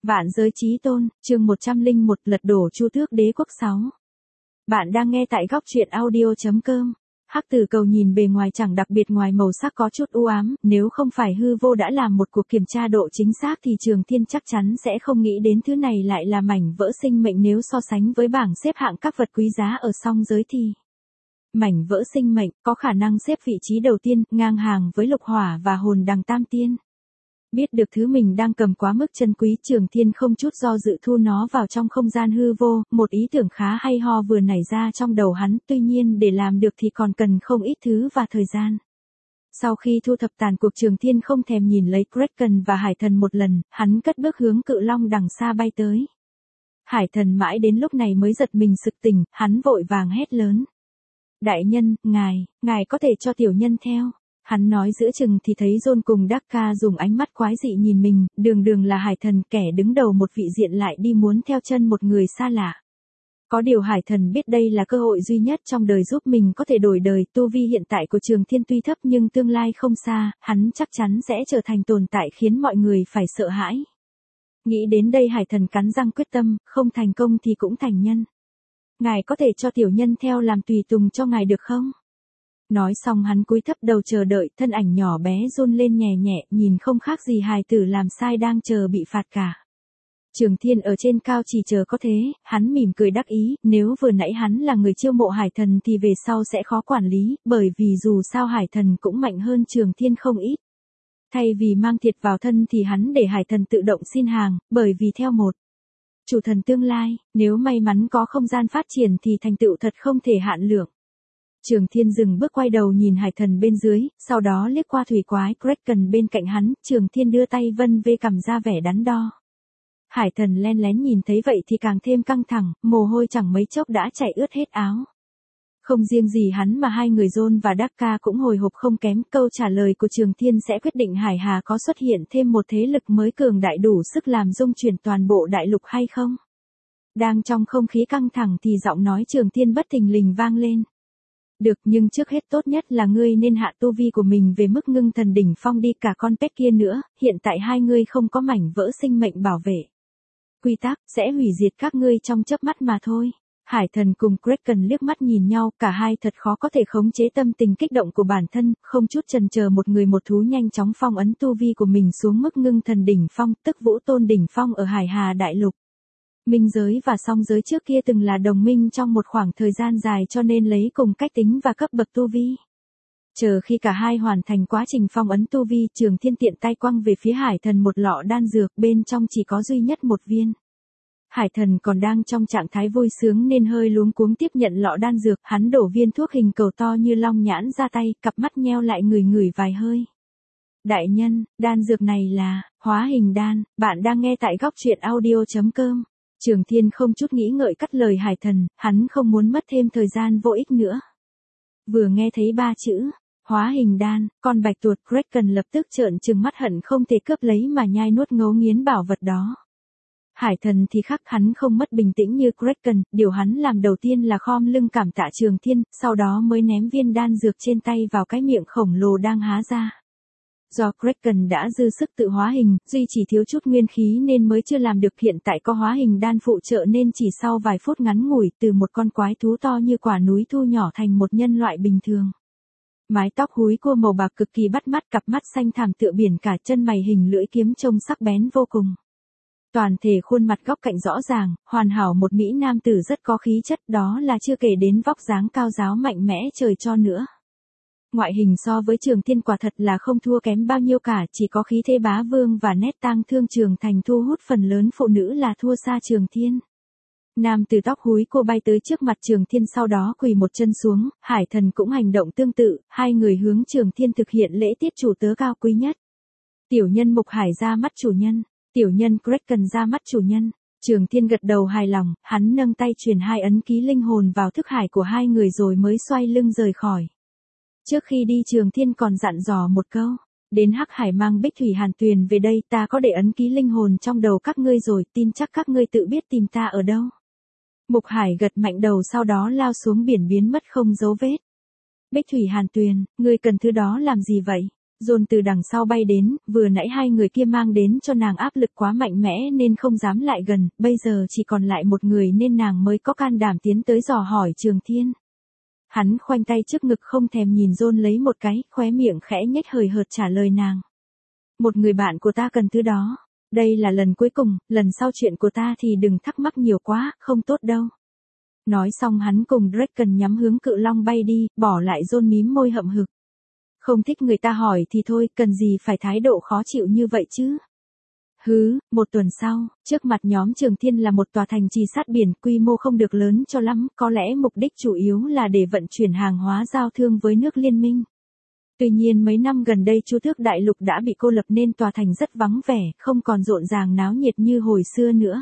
Vạn giới chí tôn, chương 101 lật đổ Chu Tước Đế quốc 6. Bạn đang nghe tại góc truyện audio.com. Hắc Tử Cầu nhìn bề ngoài chẳng đặc biệt ngoài màu sắc có chút u ám, nếu không phải hư vô đã làm một cuộc kiểm tra độ chính xác thì Trường Thiên chắc chắn sẽ không nghĩ đến thứ này lại là mảnh vỡ sinh mệnh nếu so sánh với bảng xếp hạng các vật quý giá ở song giới thì. Mảnh vỡ sinh mệnh có khả năng xếp vị trí đầu tiên, ngang hàng với lục hỏa và hồn đằng tam tiên. Biết được thứ mình đang cầm quá mức chân quý, Trường Thiên không chút do dự thu nó vào trong không gian hư vô, một ý tưởng khá hay ho vừa nảy ra trong đầu hắn, tuy nhiên để làm được thì còn cần không ít thứ và thời gian. Sau khi thu thập tàn cuộc, Trường Thiên không thèm nhìn lấy Kraken và Hải Thần một lần, hắn cất bước hướng Cự Long đằng xa bay tới. Hải Thần mãi đến lúc này mới giật mình sực tỉnh, hắn vội vàng hét lớn. Đại nhân, ngài có thể cho tiểu nhân theo. Hắn nói giữa chừng thì thấy John cùng Dakka dùng ánh mắt quái dị nhìn mình, đường là Hải Thần, kẻ đứng đầu một vị diện lại đi muốn theo chân một người xa lạ. Có điều Hải Thần biết đây là cơ hội duy nhất trong đời giúp mình có thể đổi đời, tu vi hiện tại của Trường Thiên tuy thấp nhưng tương lai không xa, hắn chắc chắn sẽ trở thành tồn tại khiến mọi người phải sợ hãi. Nghĩ đến đây Hải Thần cắn răng quyết tâm, không thành công thì cũng thành nhân. Ngài có thể cho tiểu nhân theo làm tùy tùng cho ngài được không? Nói xong hắn cúi thấp đầu chờ đợi, thân ảnh nhỏ bé run lên nhẹ nhẹ, nhìn không khác gì hài tử làm sai đang chờ bị phạt cả. Trường Thiên ở trên cao chỉ chờ có thế, hắn mỉm cười đắc ý, nếu vừa nãy hắn là người chiêu mộ Hải Thần thì về sau sẽ khó quản lý, bởi vì dù sao Hải Thần cũng mạnh hơn Trường Thiên không ít. Thay vì mang thiệt vào thân thì hắn để Hải Thần tự động xin hàng, bởi vì theo một chủ thần tương lai, nếu may mắn có không gian phát triển thì thành tựu thật không thể hạn lượng. Trường Thiên dừng bước quay đầu nhìn Hải Thần bên dưới, sau đó liếc qua thủy quái Kraken bên cạnh hắn, Trường Thiên đưa tay vân vê cầm ra vẻ đắn đo. Hải Thần len lén nhìn thấy vậy thì càng thêm căng thẳng, mồ hôi chẳng mấy chốc đã chảy ướt hết áo. Không riêng gì hắn mà hai người John và Dakka cũng hồi hộp không kém, câu trả lời của Trường Thiên sẽ quyết định Hải Hà có xuất hiện thêm một thế lực mới cường đại đủ sức làm rung chuyển toàn bộ đại lục hay không. Đang trong không khí căng thẳng thì giọng nói Trường Thiên bất thình lình vang lên. Được, nhưng trước hết tốt nhất là ngươi nên hạ tu vi của mình về mức ngưng thần đỉnh phong đi, cả con pet kia nữa, hiện tại hai ngươi không có mảnh vỡ sinh mệnh bảo vệ. Quy tắc sẽ hủy diệt các ngươi trong chớp mắt mà thôi. Hải Thần cùng Kraken liếc mắt nhìn nhau, cả hai thật khó có thể khống chế tâm tình kích động của bản thân, không chút chần chờ một người một thú nhanh chóng phong ấn tu vi của mình xuống mức ngưng thần đỉnh phong, tức Vũ Tôn đỉnh phong ở Hải Hà đại lục. Minh giới và song giới trước kia từng là đồng minh trong một khoảng thời gian dài cho nên lấy cùng cách tính và cấp bậc tu vi. Chờ khi cả hai hoàn thành quá trình phong ấn tu vi, Trường Thiên tiện tay quăng về phía Hải Thần một lọ đan dược, bên trong chỉ có duy nhất một viên. Hải Thần còn đang trong trạng thái vui sướng nên hơi luống cuống tiếp nhận lọ đan dược, hắn đổ viên thuốc hình cầu to như long nhãn ra tay, cặp mắt nheo lại ngửi vài hơi. Đại nhân, đan dược này là hóa hình đan, bạn đang nghe tại góc truyện audio.com. Trường Thiên không chút nghĩ ngợi cắt lời Hải Thần, hắn không muốn mất thêm thời gian vô ích nữa. Vừa nghe thấy ba chữ hóa hình đan, con bạch tuộc Kraken lập tức trợn trừng mắt hận không thể cướp lấy mà nhai nuốt ngấu nghiến bảo vật đó. Hải Thần thì khác, hắn không mất bình tĩnh như Kraken, điều hắn làm đầu tiên là khom lưng cảm tạ Trường Thiên, sau đó mới ném viên đan dược trên tay vào cái miệng khổng lồ đang há ra. Do Kraken đã dư sức tự hóa hình, duy chỉ thiếu chút nguyên khí nên mới chưa làm được, hiện tại có hóa hình đan phụ trợ nên chỉ sau vài phút ngắn ngủi từ một con quái thú to như quả núi thu nhỏ thành một nhân loại bình thường. Mái tóc húi cua màu bạc cực kỳ bắt mắt, cặp mắt xanh thẳm tựa biển cả, chân mày hình lưỡi kiếm trông sắc bén vô cùng. Toàn thể khuôn mặt góc cạnh rõ ràng, hoàn hảo, một mỹ nam tử rất có khí chất, đó là chưa kể đến vóc dáng cao ráo mạnh mẽ trời cho nữa. Ngoại hình so với Trường Thiên quả thật là không thua kém bao nhiêu cả, chỉ có khí thế bá vương và nét tang thương Trường Thành thu hút phần lớn phụ nữ là thua xa Trường Thiên. Nam tử tóc húi cô bay tới trước mặt Trường Thiên, sau đó quỳ một chân xuống, Hải Thần cũng hành động tương tự, hai người hướng Trường Thiên thực hiện lễ tiết chủ tớ cao quý nhất. Tiểu nhân Mục Hải ra mắt chủ nhân, tiểu nhân Kraken ra mắt chủ nhân. Trường Thiên gật đầu hài lòng, hắn nâng tay truyền hai ấn ký linh hồn vào thức hải của hai người rồi mới xoay lưng rời khỏi. Trước khi đi Trường Thiên còn dặn dò một câu, đến Hắc Hải mang Bích Thủy Hàn Tuyền về đây, ta có để ấn ký linh hồn trong đầu các ngươi rồi, tin chắc các ngươi tự biết tìm ta ở đâu. Mục Hải gật mạnh đầu, sau đó lao xuống biển biến mất không dấu vết. Bích Thủy Hàn Tuyền, ngươi cần thứ đó làm gì vậy? John từ đằng sau bay đến, vừa nãy hai người kia mang đến cho nàng áp lực quá mạnh mẽ nên không dám lại gần, bây giờ chỉ còn lại một người nên nàng mới có can đảm tiến tới dò hỏi Trường Thiên. Hắn khoanh tay trước ngực không thèm nhìn John lấy một cái, khóe miệng khẽ nhếch hời hợt trả lời nàng. Một người bạn của ta cần thứ đó. Đây là lần cuối cùng, lần sau chuyện của ta thì đừng thắc mắc nhiều quá, không tốt đâu. Nói xong hắn cùng Draken nhắm hướng cự long bay đi, bỏ lại John mím môi hậm hực. Không thích người ta hỏi thì thôi, cần gì phải thái độ khó chịu như vậy chứ. Một tuần sau, trước mặt nhóm Trường Thiên là một tòa thành trì sát biển, quy mô không được lớn cho lắm, có lẽ mục đích chủ yếu là để vận chuyển hàng hóa giao thương với nước liên minh. Tuy nhiên mấy năm gần đây Chu Tước Đại Lục đã bị cô lập nên tòa thành rất vắng vẻ, không còn rộn ràng náo nhiệt như hồi xưa nữa.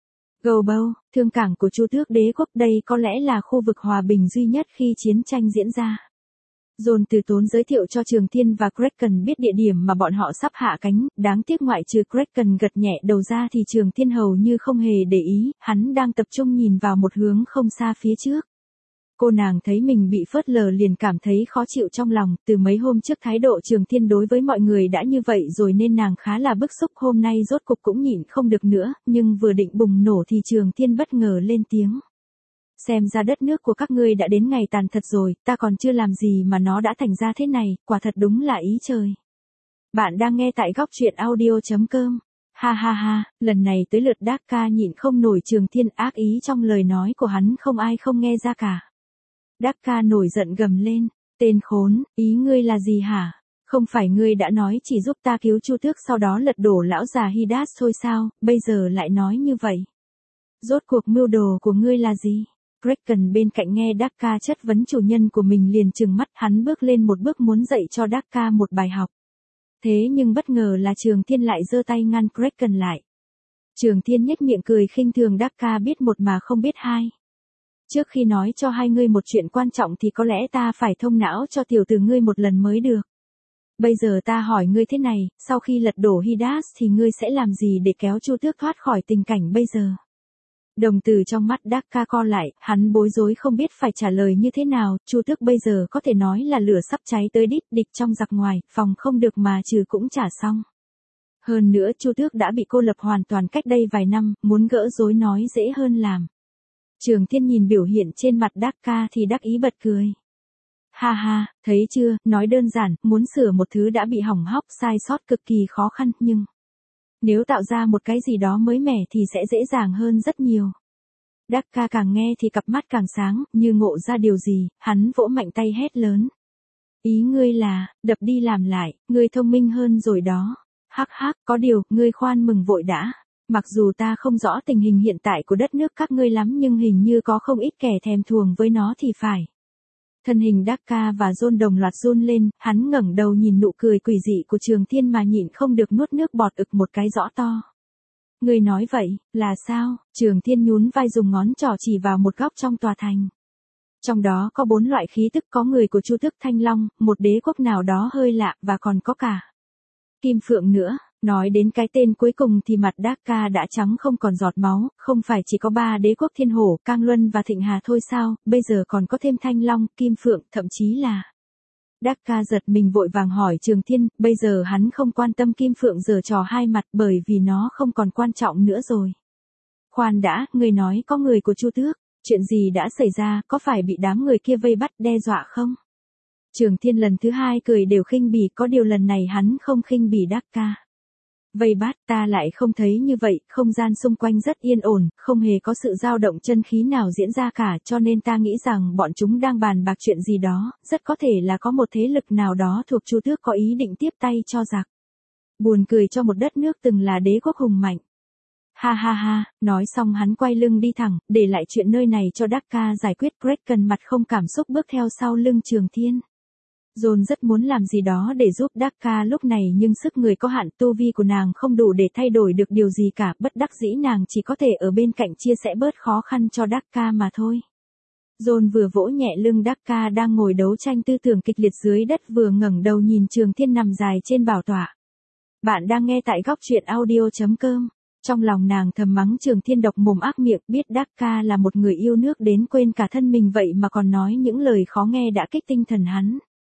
Gulbow, thương cảng của Chu Tước Đế quốc, đây có lẽ là khu vực hòa bình duy nhất khi chiến tranh diễn ra. John từ tốn giới thiệu cho Trường Thiên và Kraken biết địa điểm mà bọn họ sắp hạ cánh, đáng tiếc ngoại trừ Kraken gật nhẹ đầu ra thì Trường Thiên hầu như không hề để ý, hắn đang tập trung nhìn vào một hướng không xa phía trước. Cô nàng thấy mình bị phớt lờ liền cảm thấy khó chịu trong lòng, từ mấy hôm trước thái độ Trường Thiên đối với mọi người đã như vậy rồi nên nàng khá là bức xúc, hôm nay rốt cục cũng nhịn không được nữa, nhưng vừa định bùng nổ thì Trường Thiên bất ngờ lên tiếng. Xem ra đất nước của các ngươi đã đến ngày tàn thật rồi, ta còn chưa làm gì mà nó đã thành ra thế này, quả thật đúng là ý trời. Bạn đang nghe tại góc truyện audio.com. Ha ha ha, lần này tới lượt Dakka nhịn không nổi Trường Thiên, ác ý trong lời nói của hắn không ai không nghe ra cả. Dakka nổi giận gầm lên, tên khốn, ý ngươi là gì hả? Không phải ngươi đã nói chỉ giúp ta cứu Chu Tước sau đó lật đổ lão già Hidas thôi sao, bây giờ lại nói như vậy. Rốt cuộc mưu đồ của ngươi là gì? Kraken bên cạnh nghe Dakka chất vấn chủ nhân của mình liền trừng mắt, hắn bước lên một bước muốn dạy cho Dakka một bài học. Thế nhưng bất ngờ là Trường Thiên lại giơ tay ngăn Kraken lại. Trường Thiên nhếch miệng cười khinh thường, Dakka biết một mà không biết hai. Trước khi nói cho hai ngươi một chuyện quan trọng thì có lẽ ta phải thông não cho tiểu tử ngươi một lần mới được. Bây giờ ta hỏi ngươi thế này, sau khi lật đổ Hidas thì ngươi sẽ làm gì để kéo Chu Tước thoát khỏi tình cảnh bây giờ? Đồng tử trong mắt Dakka co lại, hắn bối rối không biết phải trả lời như thế nào, Chu Tước bây giờ có thể nói là lửa sắp cháy tới đít, địch trong giặc ngoài, phòng không được mà trừ cũng chả xong. Hơn nữa Chu Tước đã bị cô lập hoàn toàn cách đây vài năm, muốn gỡ rối nói dễ hơn làm. Trường Thiên nhìn biểu hiện trên mặt Dakka thì đắc ý bật cười. Ha ha, thấy chưa, nói đơn giản, muốn sửa một thứ đã bị hỏng hóc sai sót cực kỳ khó khăn, nhưng nếu tạo ra một cái gì đó mới mẻ thì sẽ dễ dàng hơn rất nhiều. Dakka càng nghe thì cặp mắt càng sáng, như ngộ ra điều gì, hắn vỗ mạnh tay hét lớn. Ý ngươi là, đập đi làm lại, ngươi thông minh hơn rồi đó. Hắc hắc, có điều, ngươi khoan mừng vội đã. Mặc dù ta không rõ tình hình hiện tại của đất nước các ngươi lắm nhưng hình như có không ít kẻ thèm thuồng với nó thì phải. Thân hình Dakka và John đồng loạt run lên, hắn ngẩng đầu nhìn nụ cười quỷ dị của Trường Thiên mà nhịn không được nuốt nước bọt ực một cái rõ to. Ngươi nói vậy, là sao? Trường Thiên nhún vai dùng ngón trỏ chỉ vào một góc trong tòa thành. Trong đó có 4 loại khí tức, có người của Chu Tước Thanh Long, một đế quốc nào đó hơi lạ và còn có cả Kim Phượng nữa. Nói đến cái tên cuối cùng thì mặt Dakka đã trắng không còn giọt máu, không phải chỉ có 3 đế quốc Thiên Hổ, Cang Luân và Thịnh Hà thôi sao, bây giờ còn có thêm Thanh Long, Kim Phượng, thậm chí là... Dakka giật mình vội vàng hỏi Trường Thiên, bây giờ hắn không quan tâm Kim Phượng giở trò hai mặt bởi vì nó không còn quan trọng nữa rồi. Khoan đã, người nói có người của Chu Tước, chuyện gì đã xảy ra, có phải bị đám người kia vây bắt đe dọa không? Trường Thiên lần thứ hai cười đều khinh bỉ, có điều lần này hắn không khinh bỉ Dakka. Vây bắt, ta lại không thấy như vậy, không gian xung quanh rất yên ổn, không hề có sự dao động chân khí nào diễn ra cả, cho nên ta nghĩ rằng bọn chúng đang bàn bạc chuyện gì đó, rất có thể là có một thế lực nào đó thuộc Chu Tước có ý định tiếp tay cho giặc. Buồn cười cho một đất nước từng là đế quốc hùng mạnh. Ha ha ha, nói xong hắn quay lưng đi thẳng, để lại chuyện nơi này cho Dakka giải quyết. Kraken mặt không cảm xúc bước theo sau lưng Trường Thiên. John rất muốn làm gì đó để giúp Dakka lúc này nhưng sức người có hạn, tu vi của nàng không đủ để thay đổi được điều gì cả, bất đắc dĩ nàng chỉ có thể ở bên cạnh chia sẻ bớt khó khăn cho Dakka mà thôi. John vừa vỗ nhẹ lưng Dakka đang ngồi đấu tranh tư tưởng kịch liệt dưới đất vừa ngẩng đầu nhìn Trường Thiên nằm dài trên bảo tọa. Bạn đang nghe tại góc truyện audio.com. Trong lòng nàng thầm mắng Trường Thiên độc mồm ác miệng, biết Dakka là một người yêu nước đến quên cả thân mình vậy mà còn nói những lời khó nghe đã kích tinh thần hắn.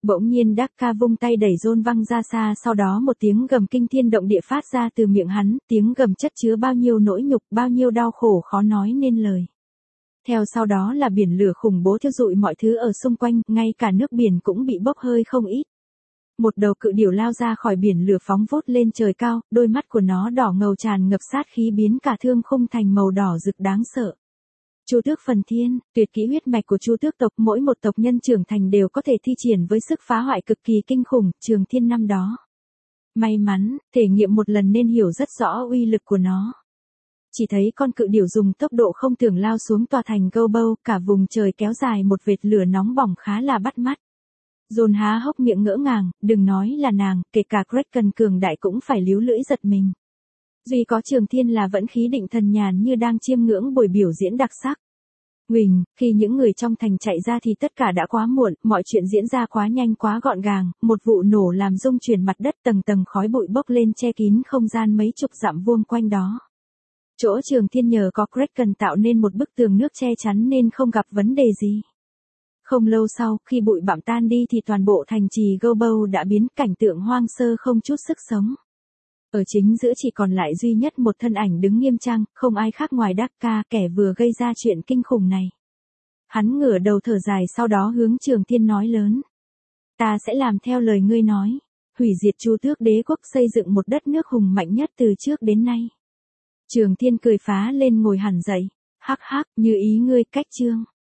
Bỗng nhiên Dakka vung tay đẩy John văng ra xa, sau đó một tiếng gầm kinh thiên động địa phát ra từ miệng hắn, tiếng gầm chất chứa bao nhiêu nỗi nhục, bao nhiêu đau khổ khó nói nên lời. Theo sau đó là biển lửa khủng bố thiêu rụi mọi thứ ở xung quanh, ngay cả nước biển cũng bị bốc hơi không ít. Một đầu cự điểu lao ra khỏi biển lửa phóng vút lên trời cao, đôi mắt của nó đỏ ngầu tràn ngập sát khí biến cả thương khung thành màu đỏ rực đáng sợ. Chu tước phần thiên, tuyệt kỹ huyết mạch của Chu tước tộc, mỗi một tộc nhân trưởng thành đều có thể thi triển với sức phá hoại cực kỳ kinh khủng, Trường Thiên năm đó. May mắn, thể nghiệm một lần nên hiểu rất rõ uy lực của nó. Chỉ thấy con cự điểu dùng tốc độ không tưởng lao xuống tòa thành Gobou, cả vùng trời kéo dài một vệt lửa nóng bỏng khá là bắt mắt. John há hốc miệng ngỡ ngàng, đừng nói là nàng, kể cả Kraken cường đại cũng phải líu lưỡi giật mình. Duy có Trường Thiên là vẫn khí định thần nhàn như đang chiêm ngưỡng buổi biểu diễn đặc sắc. Huỳnh, khi những người trong thành chạy ra thì tất cả đã quá muộn, mọi chuyện diễn ra quá nhanh quá gọn gàng, một vụ nổ làm rung chuyển mặt đất, tầng tầng khói bụi bốc lên che kín không gian mấy chục dặm vuông quanh đó. Chỗ Trường Thiên nhờ có Kraken tạo nên một bức tường nước che chắn nên không gặp vấn đề gì. Không lâu sau, khi bụi bặm tan đi thì toàn bộ thành trì Gobou đã biến cảnh tượng hoang sơ không chút sức sống. Ở chính giữa chỉ còn lại duy nhất một thân ảnh đứng nghiêm trang, không ai khác ngoài Dakka, kẻ vừa gây ra chuyện kinh khủng này. Hắn ngửa đầu thở dài, sau đó hướng Trường Thiên nói lớn. Ta sẽ làm theo lời ngươi nói, hủy diệt Chu tước đế quốc, xây dựng một đất nước hùng mạnh nhất từ trước đến nay. Trường Thiên cười phá lên ngồi hẳn dậy, hắc hắc, như ý ngươi, cách chương.